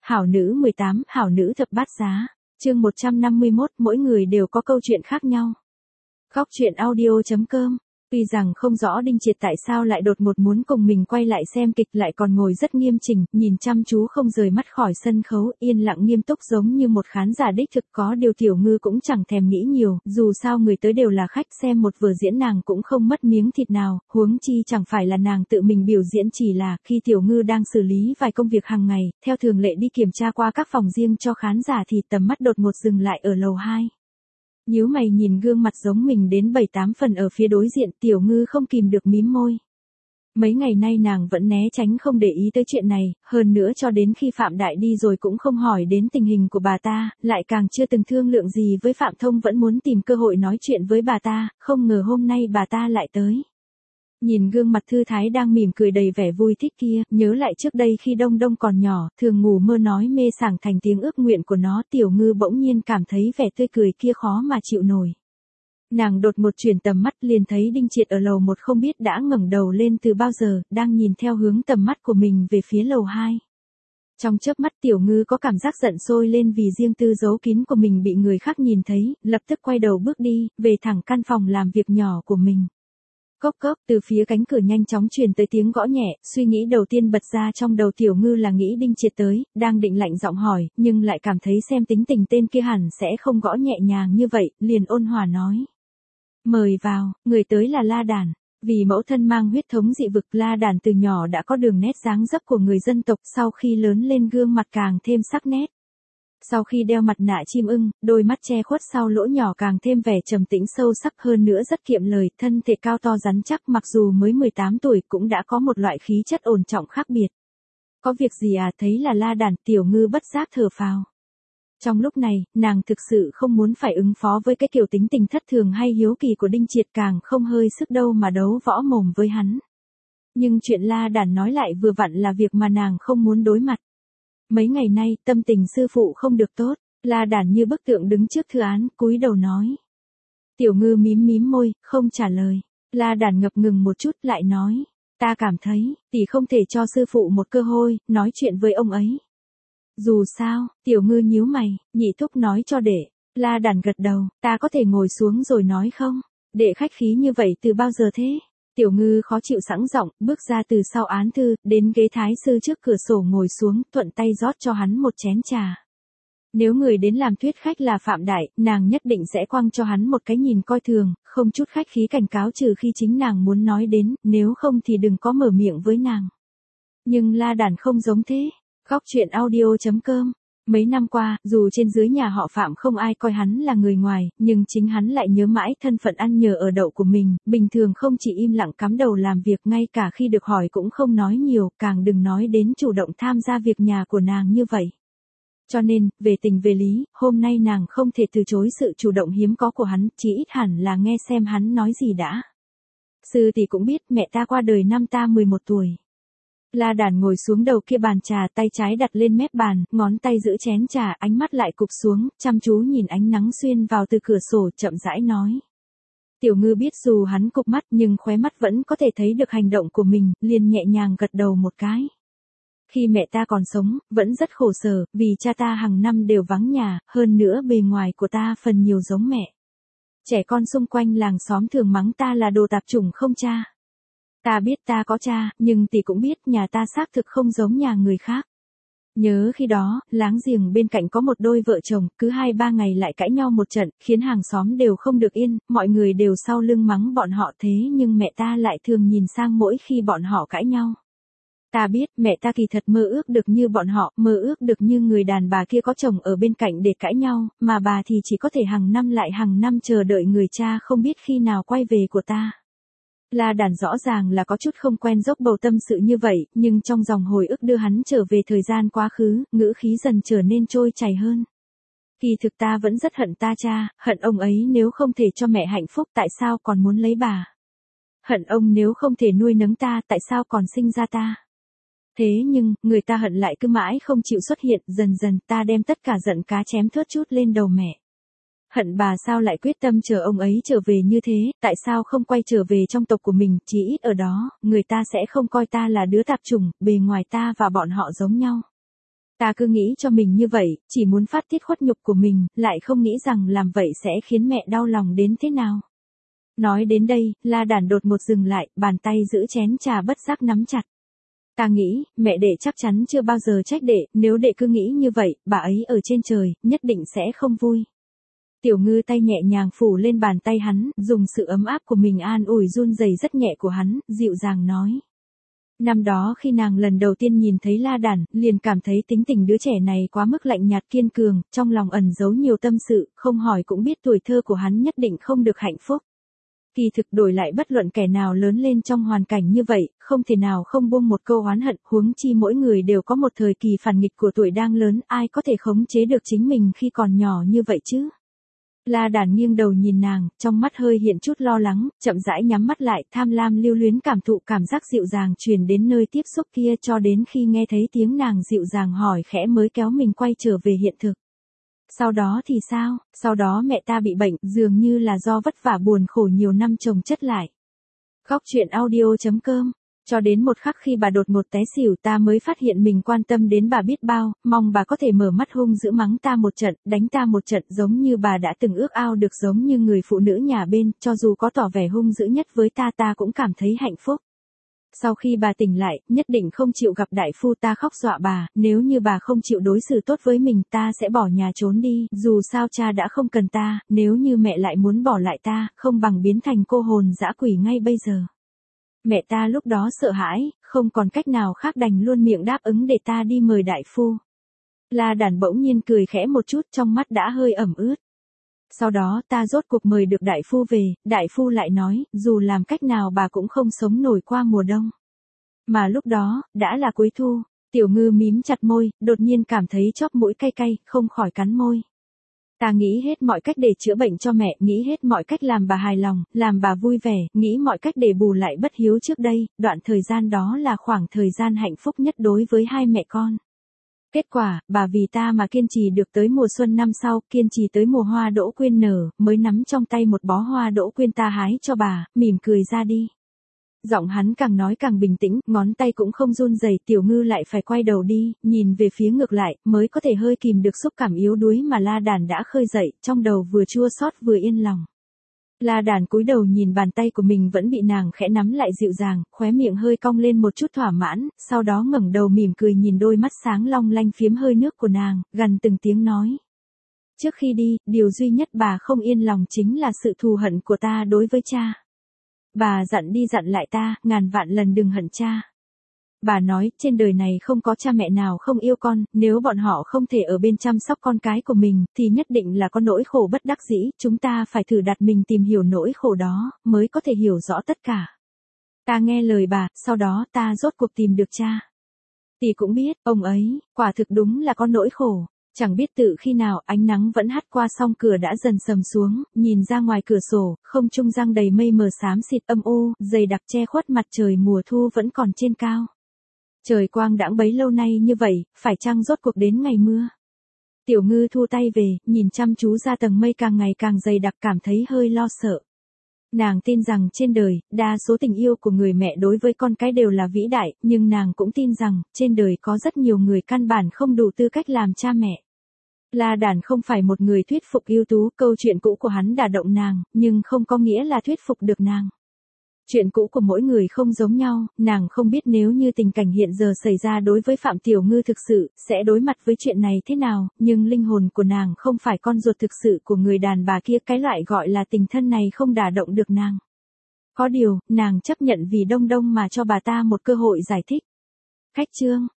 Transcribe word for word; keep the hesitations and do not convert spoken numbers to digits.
Hảo nữ mười tám, hảo nữ thập bát giá. Chương một trăm năm mươi mốt, mỗi người đều có câu chuyện khác nhau. Góc truyện audio chấm com. Tuy rằng không rõ Đinh Triệt tại sao lại đột ngột muốn cùng mình quay lại xem kịch, lại còn ngồi rất nghiêm chỉnh, nhìn chăm chú không rời mắt khỏi sân khấu, yên lặng nghiêm túc giống như một khán giả đích thực. Có điều Tiểu Ngư cũng chẳng thèm nghĩ nhiều, dù sao người tới đều là khách, xem một vở diễn nàng cũng không mất miếng thịt nào, huống chi chẳng phải là nàng tự mình biểu diễn. Chỉ là khi Tiểu Ngư đang xử lý vài công việc hàng ngày, theo thường lệ đi kiểm tra qua các phòng riêng cho khán giả thì tầm mắt đột ngột dừng lại ở lầu hai. Nhíu mày nhìn gương mặt giống mình đến bảy tám phần ở phía đối diện, Tiểu Ngư không kìm được mím môi. Mấy ngày nay nàng vẫn né tránh không để ý tới chuyện này, hơn nữa cho đến khi Phạm Đại đi rồi cũng không hỏi đến tình hình của bà ta, lại càng chưa từng thương lượng gì với Phạm Thông, vẫn muốn tìm cơ hội nói chuyện với bà ta, không ngờ hôm nay bà ta lại tới. Nhìn gương mặt thư thái đang mỉm cười đầy vẻ vui thích kia, nhớ lại trước đây khi Đông Đông còn nhỏ, thường ngủ mơ nói mê sảng thành tiếng ước nguyện của nó, Tiểu Ngư bỗng nhiên cảm thấy vẻ tươi cười kia khó mà chịu nổi. Nàng đột ngột chuyển tầm mắt liền thấy Đinh Triệt ở lầu một không biết đã ngẩng đầu lên từ bao giờ, đang nhìn theo hướng tầm mắt của mình về phía lầu hai. Trong chớp mắt Tiểu Ngư có cảm giác giận sôi lên vì riêng tư giấu kín của mình bị người khác nhìn thấy, lập tức quay đầu bước đi, về thẳng căn phòng làm việc nhỏ của mình. Cốc cốc, từ phía cánh cửa nhanh chóng truyền tới tiếng gõ nhẹ, suy nghĩ đầu tiên bật ra trong đầu Tiểu Ngư là nghĩ Đinh Triệt tới, đang định lạnh giọng hỏi, nhưng lại cảm thấy xem tính tình tên kia hẳn sẽ không gõ nhẹ nhàng như vậy, liền ôn hòa nói. Mời vào, người tới là La Đản. Vì mẫu thân mang huyết thống dị vực, La Đản từ nhỏ đã có đường nét dáng dấp của người dân tộc, sau khi lớn lên gương mặt càng thêm sắc nét. Sau khi đeo mặt nạ chim ưng, đôi mắt che khuất sau lỗ nhỏ càng thêm vẻ trầm tĩnh sâu sắc, hơn nữa rất kiệm lời, thân thể cao to rắn chắc, mặc dù mới mười tám tuổi cũng đã có một loại khí chất ổn trọng khác biệt. Có việc gì à? Thấy là La Đản, Tiểu Ngư bất giác thở phào. Trong lúc này, nàng thực sự không muốn phải ứng phó với cái kiểu tính tình thất thường hay hiếu kỳ của Đinh Triệt, càng không hơi sức đâu mà đấu võ mồm với hắn. Nhưng chuyện La Đản nói lại vừa vặn là việc mà nàng không muốn đối mặt. Mấy ngày nay, tâm tình sư phụ không được tốt, La Đản như bức tượng đứng trước thư án, cúi đầu nói. Tiểu Ngư mím mím môi, không trả lời. La Đản ngập ngừng một chút lại nói. Ta cảm thấy, tỷ không thể cho sư phụ một cơ hội, nói chuyện với ông ấy. Dù sao, Tiểu Ngư nhíu mày, nhị thúc nói cho đệ. La Đản gật đầu, ta có thể ngồi xuống rồi nói không? Đệ khách khí như vậy từ bao giờ thế? Tiểu Ngư khó chịu sẵn giọng, bước ra từ sau án thư, đến ghế thái sư trước cửa sổ ngồi xuống, thuận tay rót cho hắn một chén trà. Nếu người đến làm thuyết khách là Phạm Đại, nàng nhất định sẽ quăng cho hắn một cái nhìn coi thường, không chút khách khí cảnh cáo, trừ khi chính nàng muốn nói đến, nếu không thì đừng có mở miệng với nàng. Nhưng La Đản không giống thế. Góc truyện audio chấm com. Mấy năm qua, dù trên dưới nhà họ Phạm không ai coi hắn là người ngoài, nhưng chính hắn lại nhớ mãi thân phận ăn nhờ ở đậu của mình, bình thường không chỉ im lặng cắm đầu làm việc, ngay cả khi được hỏi cũng không nói nhiều, càng đừng nói đến chủ động tham gia việc nhà của nàng như vậy. Cho nên, về tình về lý, hôm nay nàng không thể từ chối sự chủ động hiếm có của hắn, chỉ ít hẳn là nghe xem hắn nói gì đã. Sư tỷ cũng biết mẹ ta qua đời năm ta mười một tuổi. La Đản ngồi xuống đầu kia bàn trà, tay trái đặt lên mép bàn, ngón tay giữ chén trà, ánh mắt lại cụp xuống, chăm chú nhìn ánh nắng xuyên vào từ cửa sổ, chậm rãi nói. Tiểu Ngư biết dù hắn cụp mắt nhưng khóe mắt vẫn có thể thấy được hành động của mình, liền nhẹ nhàng gật đầu một cái. Khi mẹ ta còn sống, vẫn rất khổ sở, vì cha ta hàng năm đều vắng nhà, hơn nữa bề ngoài của ta phần nhiều giống mẹ. Trẻ con xung quanh làng xóm thường mắng ta là đồ tạp chủng không cha. Ta biết ta có cha, nhưng tỷ cũng biết nhà ta xác thực không giống nhà người khác. Nhớ khi đó, láng giềng bên cạnh có một đôi vợ chồng, cứ hai ba ngày lại cãi nhau một trận, khiến hàng xóm đều không được yên, mọi người đều sau lưng mắng bọn họ, thế nhưng mẹ ta lại thường nhìn sang mỗi khi bọn họ cãi nhau. Ta biết mẹ ta kỳ thật mơ ước được như bọn họ, mơ ước được như người đàn bà kia có chồng ở bên cạnh để cãi nhau, mà bà thì chỉ có thể hàng năm lại hàng năm chờ đợi người cha không biết khi nào quay về của ta. La Đản rõ ràng là có chút không quen dốc bầu tâm sự như vậy, nhưng trong dòng hồi ức đưa hắn trở về thời gian quá khứ, ngữ khí dần trở nên trôi chảy hơn. Kỳ thực ta vẫn rất hận ta cha, hận ông ấy nếu không thể cho mẹ hạnh phúc tại sao còn muốn lấy bà. Hận ông nếu không thể nuôi nấng ta tại sao còn sinh ra ta. Thế nhưng, người ta hận lại cứ mãi không chịu xuất hiện, dần dần ta đem tất cả giận cá chém thớt chút lên đầu mẹ. Hận bà sao lại quyết tâm chờ ông ấy trở về như thế, tại sao không quay trở về trong tộc của mình, chí ít ở đó, người ta sẽ không coi ta là đứa tạp chủng, bề ngoài ta và bọn họ giống nhau. Ta cứ nghĩ cho mình như vậy, chỉ muốn phát tiết khuất nhục của mình, lại không nghĩ rằng làm vậy sẽ khiến mẹ đau lòng đến thế nào. Nói đến đây, La Đản đột một dừng lại, bàn tay giữ chén trà bất giác nắm chặt. Ta nghĩ, mẹ đệ chắc chắn chưa bao giờ trách đệ, nếu đệ cứ nghĩ như vậy, bà ấy ở trên trời, nhất định sẽ không vui. Tiểu Ngư tay nhẹ nhàng phủ lên bàn tay hắn, dùng sự ấm áp của mình an ủi run rẩy rất nhẹ của hắn, dịu dàng nói. Năm đó khi nàng lần đầu tiên nhìn thấy La Đản, liền cảm thấy tính tình đứa trẻ này quá mức lạnh nhạt kiên cường, trong lòng ẩn giấu nhiều tâm sự, không hỏi cũng biết tuổi thơ của hắn nhất định không được hạnh phúc. Kỳ thực đổi lại bất luận kẻ nào lớn lên trong hoàn cảnh như vậy, không thể nào không buông một câu oán hận, huống chi mỗi người đều có một thời kỳ phản nghịch của tuổi đang lớn, ai có thể khống chế được chính mình khi còn nhỏ như vậy chứ. La Đản nghiêng đầu nhìn nàng, trong mắt hơi hiện chút lo lắng, chậm rãi nhắm mắt lại, tham lam lưu luyến cảm thụ cảm giác dịu dàng truyền đến nơi tiếp xúc kia cho đến khi nghe thấy tiếng nàng dịu dàng hỏi khẽ mới kéo mình quay trở về hiện thực. Sau đó thì sao, sau đó mẹ ta bị bệnh, dường như là do vất vả buồn khổ nhiều năm chồng chất lại. Góc truyện audio chấm com. Cho đến một khắc khi bà đột ngột té xỉu ta mới phát hiện mình quan tâm đến bà biết bao, mong bà có thể mở mắt hung dữ mắng ta một trận, đánh ta một trận giống như bà đã từng ước ao được giống như người phụ nữ nhà bên, cho dù có tỏ vẻ hung dữ nhất với ta ta cũng cảm thấy hạnh phúc. Sau khi bà tỉnh lại, nhất định không chịu gặp đại phu ta khóc dọa bà, nếu như bà không chịu đối xử tốt với mình ta sẽ bỏ nhà trốn đi, dù sao cha đã không cần ta, nếu như mẹ lại muốn bỏ lại ta, không bằng biến thành cô hồn dã quỷ ngay bây giờ. Mẹ ta lúc đó sợ hãi, không còn cách nào khác đành luôn miệng đáp ứng để ta đi mời đại phu. La Đản bỗng nhiên cười khẽ một chút trong mắt đã hơi ẩm ướt. Sau đó ta rốt cuộc mời được đại phu về, đại phu lại nói, dù làm cách nào bà cũng không sống nổi qua mùa đông. Mà lúc đó, đã là cuối thu, Tiểu Ngư mím chặt môi, đột nhiên cảm thấy chóp mũi cay cay, không khỏi cắn môi. Ta nghĩ hết mọi cách để chữa bệnh cho mẹ, nghĩ hết mọi cách làm bà hài lòng, làm bà vui vẻ, nghĩ mọi cách để bù lại bất hiếu trước đây, đoạn thời gian đó là khoảng thời gian hạnh phúc nhất đối với hai mẹ con. Kết quả, bà vì ta mà kiên trì được tới mùa xuân năm sau, kiên trì tới mùa hoa đỗ quyên nở, mới nắm trong tay một bó hoa đỗ quyên ta hái cho bà, mỉm cười ra đi. Giọng hắn càng nói càng bình tĩnh, ngón tay cũng không run rẩy, Tiểu Ngư lại phải quay đầu đi, nhìn về phía ngược lại, mới có thể hơi kìm được xúc cảm yếu đuối mà La Đản đã khơi dậy, trong đầu vừa chua xót vừa yên lòng. La Đản cúi đầu nhìn bàn tay của mình vẫn bị nàng khẽ nắm lại dịu dàng, khóe miệng hơi cong lên một chút thỏa mãn, sau đó ngẩng đầu mỉm cười nhìn đôi mắt sáng long lanh phiếm hơi nước của nàng, gằn từng tiếng nói. Trước khi đi, điều duy nhất bà không yên lòng chính là sự thù hận của ta đối với cha. Bà dặn đi dặn lại ta, ngàn vạn lần đừng hận cha. Bà nói, trên đời này không có cha mẹ nào không yêu con, nếu bọn họ không thể ở bên chăm sóc con cái của mình, thì nhất định là có nỗi khổ bất đắc dĩ, chúng ta phải thử đặt mình tìm hiểu nỗi khổ đó, mới có thể hiểu rõ tất cả. Ta nghe lời bà, sau đó ta rốt cuộc tìm được cha. Tỷ cũng biết, ông ấy, quả thực đúng là có nỗi khổ. Chẳng biết tự khi nào ánh nắng vẫn hắt qua song cửa đã dần sầm xuống, nhìn ra ngoài cửa sổ, không trung giăng đầy mây mờ xám xịt âm u, dày đặc che khuất mặt trời mùa thu vẫn còn trên cao. Trời quang đãng bấy lâu nay như vậy, phải chăng rốt cuộc đến ngày mưa? Tiểu Ngư thu tay về, nhìn chăm chú ra tầng mây càng ngày càng dày đặc cảm thấy hơi lo sợ. Nàng tin rằng trên đời, đa số tình yêu của người mẹ đối với con cái đều là vĩ đại, nhưng nàng cũng tin rằng, trên đời có rất nhiều người căn bản không đủ tư cách làm cha mẹ. La Đản không phải một người thuyết phục ưu tú, câu chuyện cũ của hắn đả động nàng, nhưng không có nghĩa là thuyết phục được nàng. Chuyện cũ của mỗi người không giống nhau, nàng không biết nếu như tình cảnh hiện giờ xảy ra đối với Phạm Tiểu Ngư thực sự, sẽ đối mặt với chuyện này thế nào, nhưng linh hồn của nàng không phải con ruột thực sự của người đàn bà kia, cái loại gọi là tình thân này không đả động được nàng. Có điều, nàng chấp nhận vì Đông Đông mà cho bà ta một cơ hội giải thích. Khách chương